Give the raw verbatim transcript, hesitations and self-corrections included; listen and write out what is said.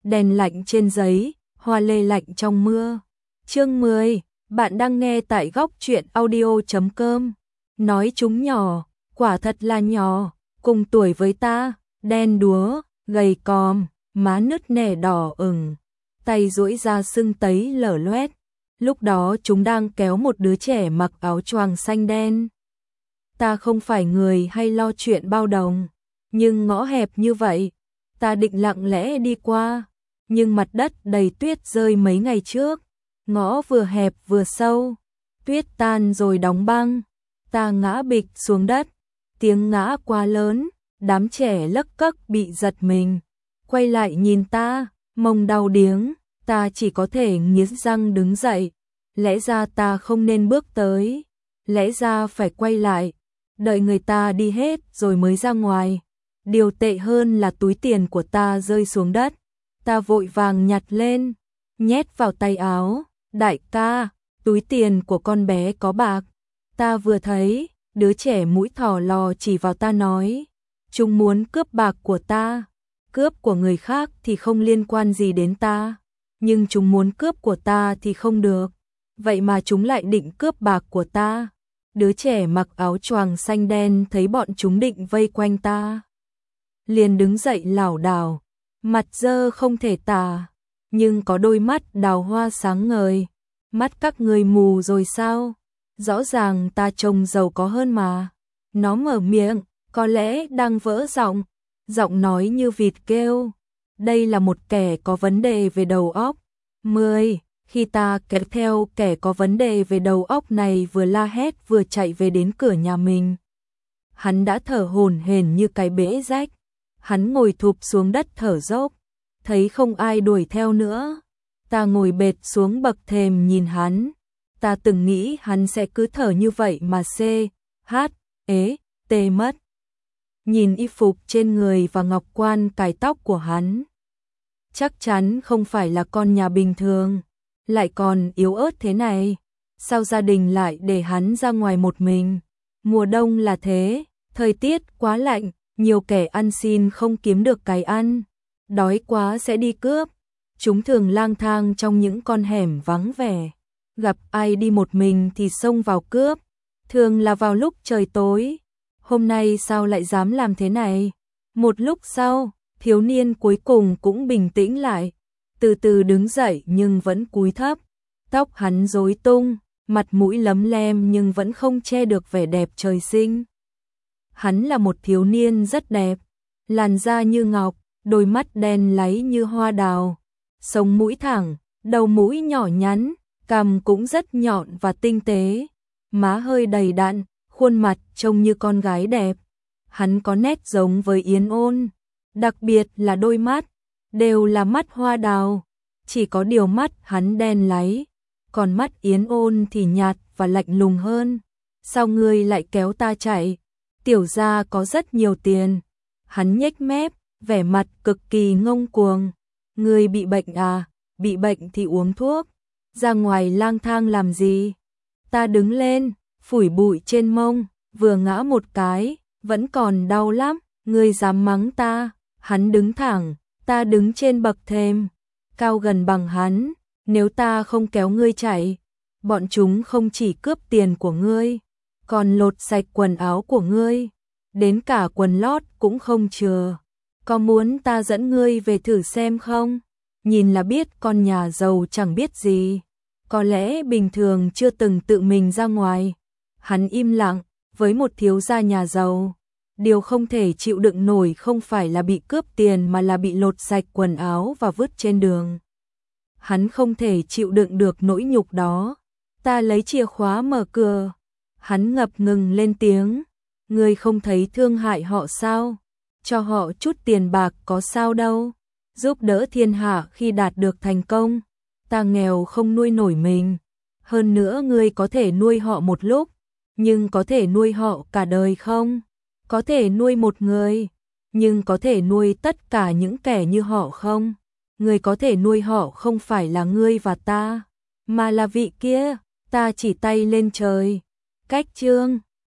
đèn lạnh trên giấy, hoa lê lạnh trong mưa. Chương mười, bạn đang nghe tại góc truyện audio chấm com. Nói chúng nhỏ, quả thật là nhỏ, cùng tuổi với ta, đen đúa, gầy còm, má nứt nẻ đỏ ửng, tay duỗi ra sưng tấy lở loét. Lúc đó chúng đang kéo một đứa trẻ mặc áo choàng xanh đen. Ta không phải người hay lo chuyện bao đồng, nhưng ngõ hẹp như vậy, ta định lặng lẽ đi qua, nhưng mặt đất đầy tuyết rơi mấy ngày trước, ngõ vừa hẹp vừa sâu, tuyết tan rồi đóng băng, ta ngã bịch xuống đất, tiếng ngã quá lớn, đám trẻ lấc cấc bị giật mình, quay lại nhìn ta, mông đau điếng, ta chỉ có thể nghiến răng đứng dậy, lẽ ra ta không nên bước tới, lẽ ra phải quay lại, đợi người ta đi hết rồi mới ra ngoài. Điều tệ hơn là túi tiền của ta rơi xuống đất, ta vội vàng nhặt lên, nhét vào tay áo, đại ca, túi tiền của con bé có bạc. Ta vừa thấy, đứa trẻ mũi thò lò chỉ vào ta nói, chúng muốn cướp bạc của ta, cướp của người khác thì không liên quan gì đến ta, nhưng chúng muốn cướp của ta thì không được, vậy mà chúng lại định cướp bạc của ta. Đứa trẻ mặc áo choàng xanh đen thấy bọn chúng định vây quanh ta, liền đứng dậy lảo đảo, mặt dơ không thể tả, nhưng có đôi mắt đào hoa sáng ngời. Mắt các người mù rồi sao? Rõ ràng ta trông giàu có hơn mà. Nó mở miệng, có lẽ đang vỡ giọng, giọng nói như vịt kêu. Đây là một kẻ có vấn đề về đầu óc. Mười, khi ta kéo theo kẻ có vấn đề về đầu óc này vừa la hét vừa chạy về đến cửa nhà mình. Hắn đã thở hổn hển như cái bể rách. Hắn ngồi thụp xuống đất thở dốc, thấy không ai đuổi theo nữa. Ta ngồi bệt xuống bậc thềm nhìn hắn. Ta từng nghĩ hắn sẽ cứ thở như vậy mà xê, hát, ế, tê mất. Nhìn y phục trên người và ngọc quan cài tóc của hắn, chắc chắn không phải là con nhà bình thường, lại còn yếu ớt thế này. Sao gia đình lại để hắn ra ngoài một mình? Mùa đông là thế, thời tiết quá lạnh, nhiều kẻ ăn xin không kiếm được cái ăn, đói quá sẽ đi cướp. Chúng thường lang thang trong những con hẻm vắng vẻ, gặp ai đi một mình thì xông vào cướp, thường là vào lúc trời tối. Hôm nay sao lại dám làm thế này? Một lúc sau, thiếu niên cuối cùng cũng bình tĩnh lại, từ từ đứng dậy nhưng vẫn cúi thấp, tóc hắn rối tung, mặt mũi lấm lem nhưng vẫn không che được vẻ đẹp trời sinh. Hắn là một thiếu niên rất đẹp, làn da như ngọc, đôi mắt đen láy như hoa đào, sống mũi thẳng, đầu mũi nhỏ nhắn, cằm cũng rất nhọn và tinh tế, má hơi đầy đặn, khuôn mặt trông như con gái đẹp. Hắn có nét giống với Yến Ôn, đặc biệt là đôi mắt, đều là mắt hoa đào, chỉ có điều mắt hắn đen láy, còn mắt Yến Ôn thì nhạt và lạnh lùng hơn. Sao ngươi lại kéo ta chạy? Tiểu gia có rất nhiều tiền. Hắn nhếch mép, vẻ mặt cực kỳ ngông cuồng. Ngươi bị bệnh à? Bị bệnh thì uống thuốc. Ra ngoài lang thang làm gì? Ta đứng lên, phủi bụi trên mông, vừa ngã một cái, vẫn còn đau lắm. Ngươi dám mắng ta? Hắn đứng thẳng, ta đứng trên bậc thềm, cao gần bằng hắn. Nếu ta không kéo ngươi chạy, bọn chúng không chỉ cướp tiền của ngươi, còn lột sạch quần áo của ngươi, đến cả quần lót cũng không chừa. Có muốn ta dẫn ngươi về thử xem không? Nhìn là biết con nhà giàu chẳng biết gì, có lẽ bình thường chưa từng tự mình ra ngoài. Hắn im lặng, với một thiếu gia nhà giàu, điều không thể chịu đựng nổi không phải là bị cướp tiền mà là bị lột sạch quần áo và vứt trên đường. Hắn không thể chịu đựng được nỗi nhục đó. Ta lấy chìa khóa mở cửa. Hắn ngập ngừng lên tiếng. Ngươi không thấy thương hại họ sao? Cho họ chút tiền bạc có sao đâu. Giúp đỡ thiên hạ khi đạt được thành công. Ta nghèo không nuôi nổi mình. Hơn nữa ngươi có thể nuôi họ một lúc, nhưng có thể nuôi họ cả đời không? Có thể nuôi một người, nhưng có thể nuôi tất cả những kẻ như họ không? Người có thể nuôi họ không phải là ngươi và ta, mà là vị kia. Ta chỉ tay lên trời. Cách chương